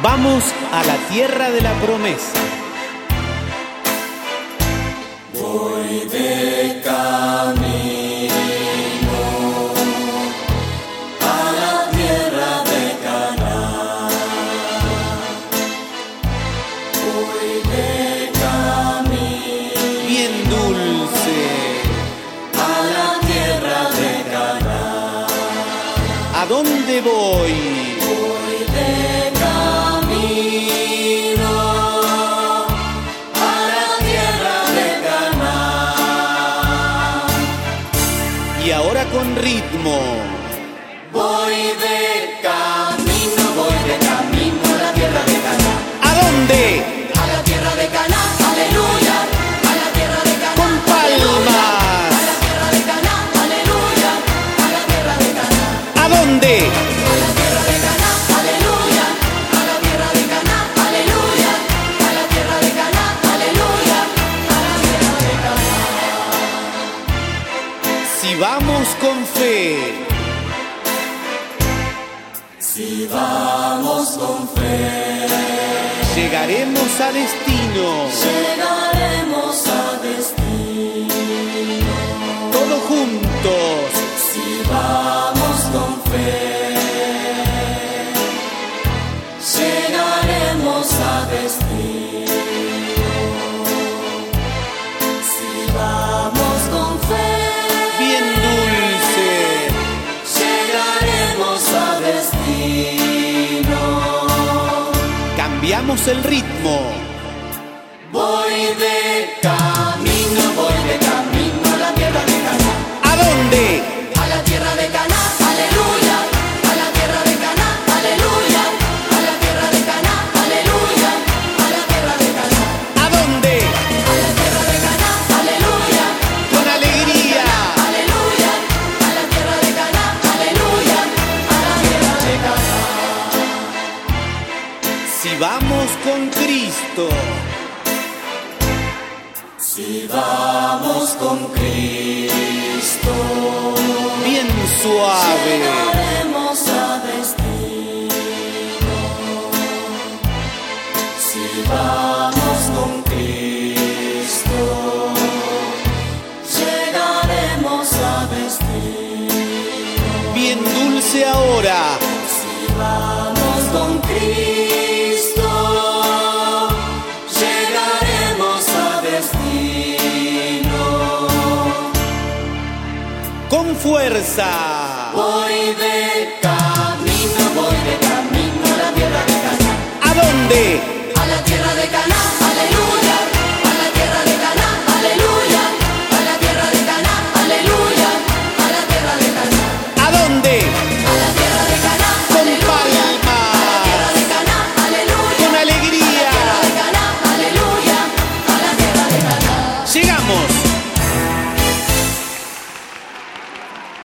Vamos a la tierra de la promesa. Voy de camino a la tierra de Canaán. Voy de camino Bien dulce. a la tierra de Canaán. ¿A dónde voy? Voy de camino a la tierra de Canaán. Y ahora con ritmo. Voy de camino a la tierra de Canaán. ¿A dónde? A la tierra de Canaán, aleluya. A la tierra de Canaán, Con palmas. a la tierra de Canaán, aleluya. A la tierra de Canaán, ¿A dónde? a la tierra de Canaán, aleluya. A la tierra de Canaán, aleluya. A la tierra de Canaán, aleluya. A la tierra de Canaán. Si vamos con fe. Si vamos con fe, Llegaremos a destino. llegaremos a destino. Todos juntos. Si vamos con fe, llegaremos a destino. Si vamos con fe, Bien dulce. llegaremos a destino. Cambiamos el ritmo. Voy de camino a la tierra de Canaán. ¿A dónde? A la tierra de Canaán, aleluya. A la tierra de Canaán, aleluya. A la tierra de Canaán, aleluya. A la tierra de Canaán, ¿A dónde? a la tierra de Canaán, aleluya. Con alegría. Aleluya. A la tierra de Canaán, aleluya. A la tierra de Canaán. Si vamos con Cristo. Si vamos con Cristo, Bien suave. llegaremos a destino. Si vamos con Cristo, llegaremos a destino. Bien dulce ahora. Si vamos con Cristo, llegaremos a destino. Con fuerza. Voy de